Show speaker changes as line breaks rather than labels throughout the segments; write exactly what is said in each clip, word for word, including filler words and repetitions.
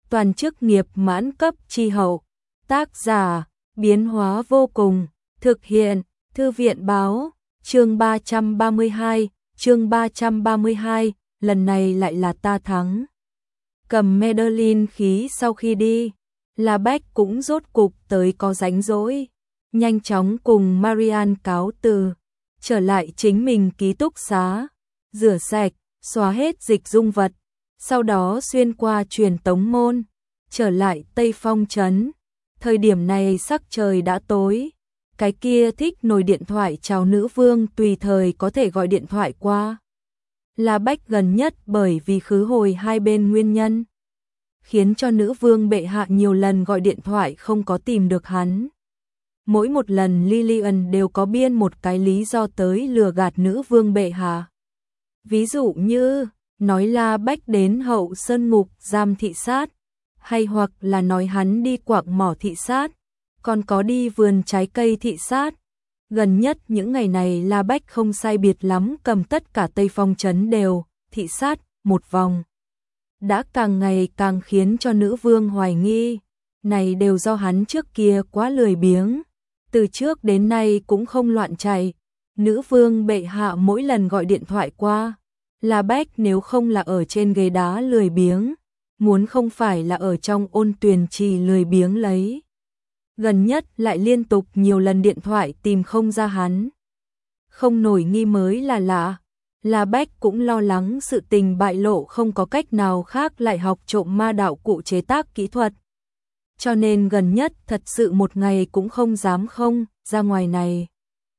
toàn chức nghiệp mãn cấp chi hậu. Tác giả, biến hóa vô cùng, thực hiện, thư viện báo, chương ba trăm ba mươi hai, chương ba trăm ba mươi hai, lần này lại là ta thắng. Cầm Madeline khí sau khi đi, La Bách cũng rốt cục tới có rảnh rỗi, nhanh chóng cùng Marianne cáo từ, trở lại chính mình ký túc xá, rửa sạch, xóa hết dịch dung vật, sau đó xuyên qua truyền tống môn, trở lại Tây Phong trấn. Thời điểm này sắc trời đã tối, cái kia thích nồi điện thoại chào nữ vương tùy thời có thể gọi điện thoại qua. La Bách gần nhất bởi vì khứ hồi hai bên nguyên nhân, khiến cho nữ vương bệ hạ nhiều lần gọi điện thoại không có tìm được hắn. Mỗi một lần Lillian đều có biên một cái lý do tới lừa gạt nữ vương bệ hạ. Ví dụ như, nói La Bách đến Hậu Sơn ngục giam thị sát, hay hoặc là nói hắn đi quạng mỏ thị sát, còn có đi vườn trái cây thị sát. Gần nhất những ngày này La Bách không sai biệt lắm cầm tất cả Tây Phong trấn đều thị sát một vòng. Đã càng ngày càng khiến cho nữ vương hoài nghi, này đều do hắn trước kia quá lười biếng, từ trước đến nay cũng không loạn chạy. Nữ vương bệ hạ mỗi lần gọi điện thoại qua, La Bách nếu không là ở trên ghế đá lười biếng, muốn không phải là ở trong ôn tuyền trì lười biếng lấy. Gần nhất lại liên tục nhiều lần điện thoại tìm không ra hắn. Không nổi nghi mới là lạ, La Bách cũng lo lắng sự tình bại lộ không có cách nào khác lại học trộm ma đạo cụ chế tác kỹ thuật. Cho nên gần nhất thật sự một ngày cũng không dám không ra ngoài này.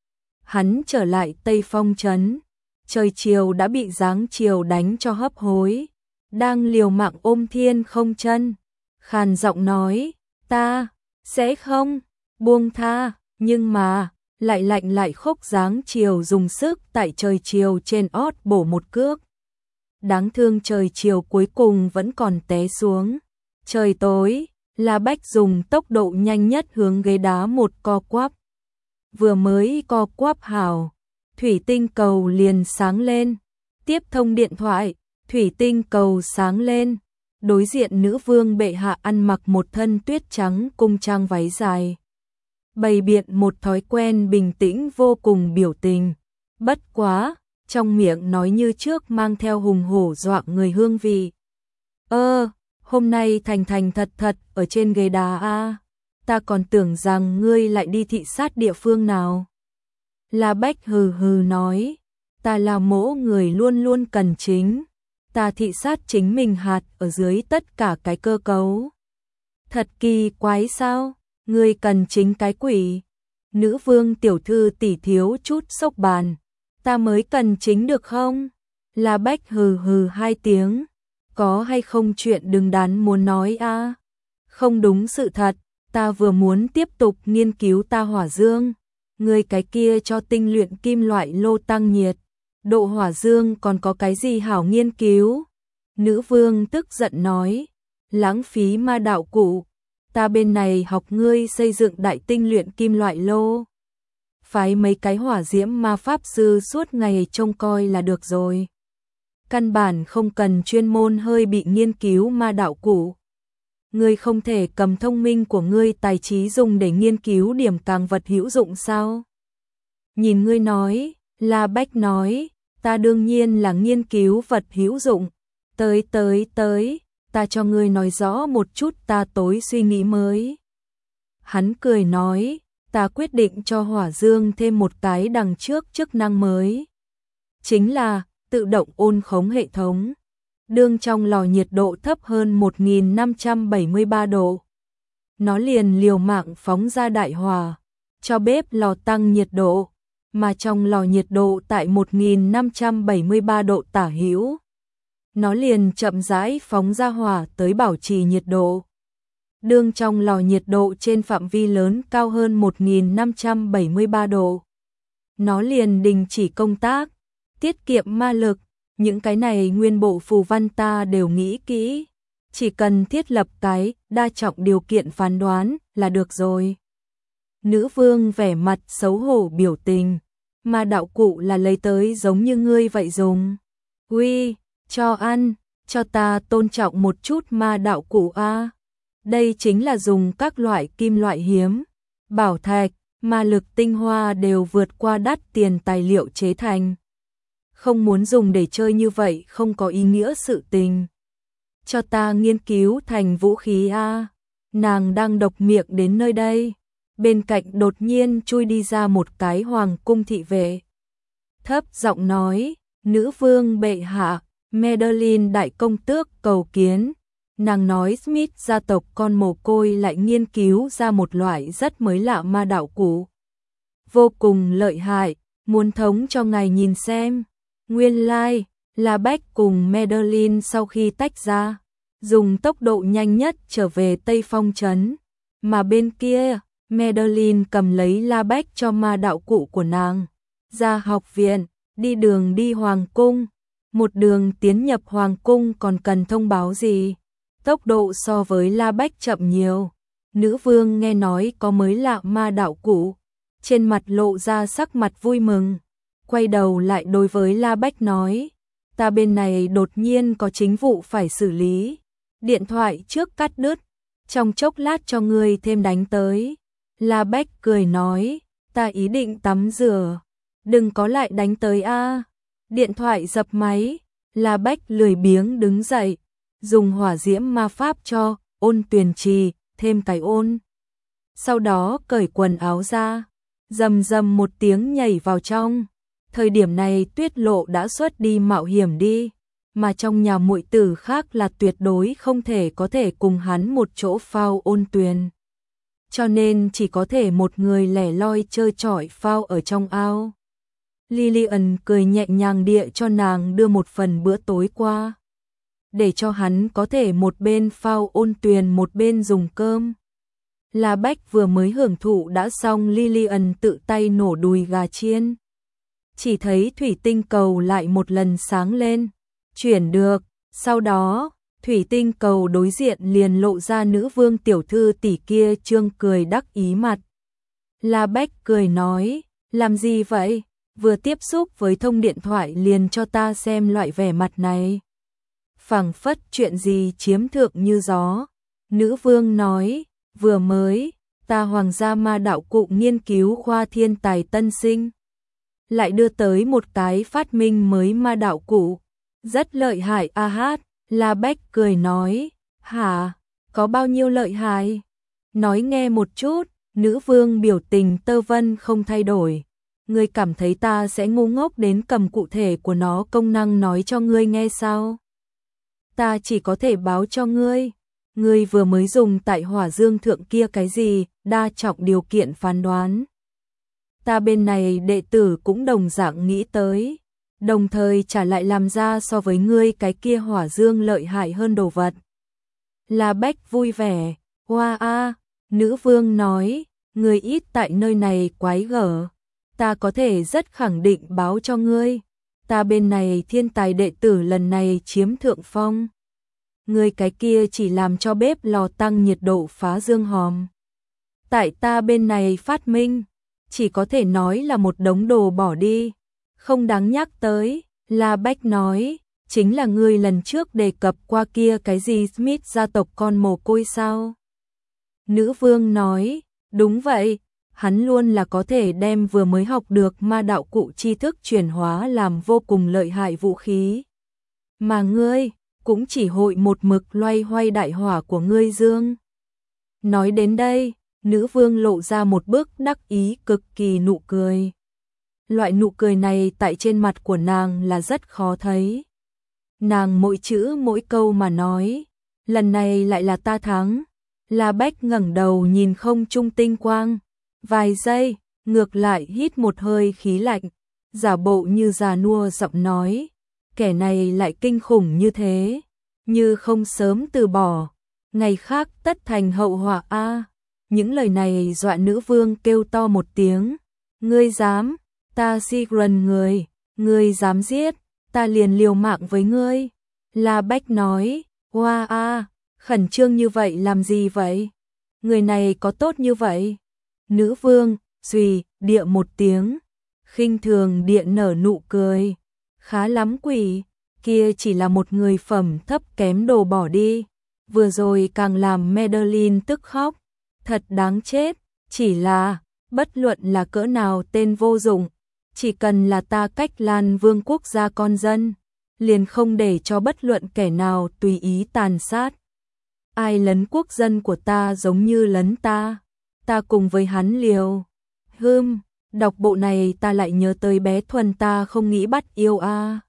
Hắn trở lại Tây Phong trấn, trời chiều đã bị giáng chiều đánh cho hấp hối, đang liều mạng ôm thiên không chân, khàn giọng nói, ta sẽ không buông tha, nhưng mà lại lạnh lại khốc giáng chiều dùng sức tại trời chiều trên ót bổ một cước. Đáng thương trời chiều cuối cùng vẫn còn té xuống. Trời tối, La Bách dùng tốc độ nhanh nhất hướng ghế đá một co quắp. Vừa mới co quắp hào, thủy tinh cầu liền sáng lên. Tiếp thông điện thoại, thủy tinh cầu sáng lên. Đối diện nữ vương bệ hạ ăn mặc một thân tuyết trắng cung trang váy dài, bày biện một thói quen bình tĩnh vô cùng biểu tình. Bất quá, trong miệng nói như trước mang theo hùng hổ dọa người hương vị. Ơ, hôm nay thành thành thật thật ở trên ghế đá a, ta còn tưởng rằng ngươi lại đi thị sát địa phương nào. La Bách hừ hừ nói, ta là mỗ người luôn luôn cần chính. Ta thị sát chính mình hạt ở dưới tất cả cái cơ cấu. Thật kỳ quái sao, ngươi cần chính cái quỷ. Nữ vương tiểu thư tỷ thiếu chút sốc bàn, ta mới cần chính được không? La Bách hừ hừ hai tiếng, có hay không chuyện đừng đắn muốn nói a? À? Không đúng sự thật, ta vừa muốn tiếp tục nghiên cứu ta hỏa dương, ngươi cái kia cho tinh luyện kim loại lô tăng nhiệt. Độ hỏa dương còn có cái gì hảo nghiên cứu? Nữ vương tức giận nói, lãng phí ma đạo cụ, ta bên này học ngươi xây dựng đại tinh luyện kim loại lô. Phái mấy cái hỏa diễm ma pháp sư suốt ngày trông coi là được rồi. Căn bản không cần chuyên môn hơi bị nghiên cứu ma đạo cụ. Ngươi không thể cầm thông minh của ngươi tài trí dùng để nghiên cứu điểm càng vật hữu dụng sao? Nhìn ngươi nói, La Bách nói, ta đương nhiên là nghiên cứu vật hữu dụng. Tới tới tới, ta cho ngươi nói rõ một chút ta tối suy nghĩ mới. Hắn cười nói, ta quyết định cho hỏa dương thêm một cái đằng trước chức năng mới. Chính là tự động ôn khống hệ thống. Đương trong lò nhiệt độ thấp hơn một nghìn năm trăm bảy mươi ba độ. Nó liền liều mạng phóng ra đại hỏa, cho bếp lò tăng nhiệt độ. Mà trong lò nhiệt độ tại một nghìn năm trăm bảy mươi ba độ tả hữu, nó liền chậm rãi phóng ra hỏa tới bảo trì nhiệt độ. Đương trong lò nhiệt độ trên phạm vi lớn cao hơn một nghìn năm trăm bảy mươi ba độ, nó liền đình chỉ công tác, tiết kiệm ma lực. Những cái này nguyên bộ phù văn ta đều nghĩ kỹ, chỉ cần thiết lập cái đa trọng điều kiện phán đoán là được rồi. Nữ vương vẻ mặt xấu hổ biểu tình, mà đạo cụ là lấy tới giống như ngươi vậy dùng. Uy, cho ăn, cho ta tôn trọng một chút ma đạo cụ a. Đây chính là dùng các loại kim loại hiếm, bảo thạch, ma lực tinh hoa đều vượt qua đắt tiền tài liệu chế thành. Không muốn dùng để chơi như vậy không có ý nghĩa sự tình. Cho ta nghiên cứu thành vũ khí a. Nàng đang độc miệng đến nơi đây, bên cạnh đột nhiên chui đi ra một cái hoàng cung thị vệ. Thấp giọng nói, nữ vương bệ hạ, Madeline đại công tước cầu kiến. Nàng nói Smith gia tộc con mồ côi lại nghiên cứu ra một loại rất mới lạ ma đạo cụ. Vô cùng lợi hại, muốn thống cho ngài nhìn xem. Nguyên lai, like, là Beck cùng Madeline sau khi tách ra, dùng tốc độ nhanh nhất trở về Tây Phong trấn. Mà bên kia, Madeline cầm lấy La Beck cho ma đạo cụ của nàng. Ra học viện, đi đường đi hoàng cung. Một đường tiến nhập hoàng cung còn cần thông báo gì? Tốc độ so với La Beck chậm nhiều. Nữ vương nghe nói có mới lạ ma đạo cụ, trên mặt lộ ra sắc mặt vui mừng. Quay đầu lại đối với La Beck nói, ta bên này đột nhiên có chính vụ phải xử lý. Điện thoại trước cắt đứt, trong chốc lát cho ngươi thêm đánh tới. La Beck cười nói, ta ý định tắm rửa, đừng có lại đánh tới a. Điện thoại dập máy, La Beck lười biếng đứng dậy, dùng hỏa diễm ma pháp cho Ôn Tuyền Trì thêm cái ôn. Sau đó cởi quần áo ra, rầm rầm một tiếng nhảy vào trong. Thời điểm này Tuyết Lộ đã xuất đi mạo hiểm đi, mà trong nhà muội tử khác là tuyệt đối không thể có thể cùng hắn một chỗ phao Ôn Tuyền. Cho nên chỉ có thể một người lẻ loi chơi chọi phao ở trong ao. Lillian cười nhẹ nhàng địa cho nàng đưa một phần bữa tối qua, để cho hắn có thể một bên phao Ôn Tuyền một bên dùng cơm. La Beck vừa mới hưởng thụ đã xong, Lillian tự tay nổ đùi gà chiên. Chỉ thấy thủy tinh cầu lại một lần sáng lên, chuyển được, sau đó, thủy tinh cầu đối diện liền lộ ra nữ vương tiểu thư tỷ kia trương cười đắc ý mặt. La Beck cười nói, làm gì vậy? Vừa tiếp xúc với thông điện thoại liền cho ta xem loại vẻ mặt này. Phảng phất chuyện gì chiếm thượng như gió. Nữ vương nói, vừa mới, ta hoàng gia ma đạo cụ nghiên cứu khoa thiên tài tân sinh. Lại đưa tới một cái phát minh mới ma đạo cụ. Rất lợi hại a hát. La Beck cười nói, hả, có bao nhiêu lợi hại? Nói nghe một chút. Nữ vương biểu tình tơ vân không thay đổi. Ngươi cảm thấy ta sẽ ngu ngốc đến cầm cụ thể của nó công năng nói cho ngươi nghe sao? Ta chỉ có thể báo cho ngươi. Ngươi vừa mới dùng tại hỏa dương thượng kia cái gì, đa trọng điều kiện phán đoán. Ta bên này đệ tử cũng đồng dạng nghĩ tới, đồng thời trả lại làm ra so với ngươi cái kia hỏa dương lợi hại hơn đồ vật. La Beck vui vẻ, hoa a, nữ vương nói, ngươi ít tại nơi này quái gở. Ta có thể rất khẳng định báo cho ngươi, ta bên này thiên tài đệ tử lần này chiếm thượng phong. Ngươi cái kia chỉ làm cho bếp lò tăng nhiệt độ phá dương hòm. Tại ta bên này phát minh, chỉ có thể nói là một đống đồ bỏ đi, không đáng nhắc tới. La Beck nói, chính là ngươi lần trước đề cập qua kia cái gì Smith gia tộc con mồ côi sao? Nữ vương nói, đúng vậy. Hắn luôn là có thể đem vừa mới học được ma đạo cụ tri thức chuyển hóa làm vô cùng lợi hại vũ khí. Mà ngươi, cũng chỉ hội một mực loay hoay đại hỏa của ngươi dương. Nói đến đây, nữ vương lộ ra một bức đắc ý cực kỳ nụ cười. Loại nụ cười này tại trên mặt của nàng là rất khó thấy. Nàng mỗi chữ mỗi câu mà nói, lần này lại là ta thắng. La Beck ngẩng đầu nhìn không trung tinh quang. Vài giây, ngược lại hít một hơi khí lạnh, giả bộ như già nua giọng nói, kẻ này lại kinh khủng như thế, như không sớm từ bỏ, ngày khác tất thành hậu họa a. Những lời này dọa nữ vương kêu to một tiếng, ngươi dám, ta Sigrun người, ngươi dám giết, ta liền liều mạng với ngươi. La Beck nói, hoa a, khẩn trương như vậy làm gì vậy? Người này có tốt như vậy? Nữ vương, xùy, địa một tiếng, khinh thường địa nở nụ cười. Khá lắm quỷ, kia chỉ là một người phẩm thấp kém đồ bỏ đi. Vừa rồi càng làm Madeline tức khóc. Thật đáng chết, chỉ là, bất luận là cỡ nào tên vô dụng, chỉ cần là ta cách Lan Vương quốc gia con dân, liền không để cho bất luận kẻ nào tùy ý tàn sát. Ai lấn quốc dân của ta giống như lấn ta, ta cùng với hắn liều. Hưm, đọc bộ này ta lại nhớ tới bé Thuần ta không nghĩ bắt yêu a.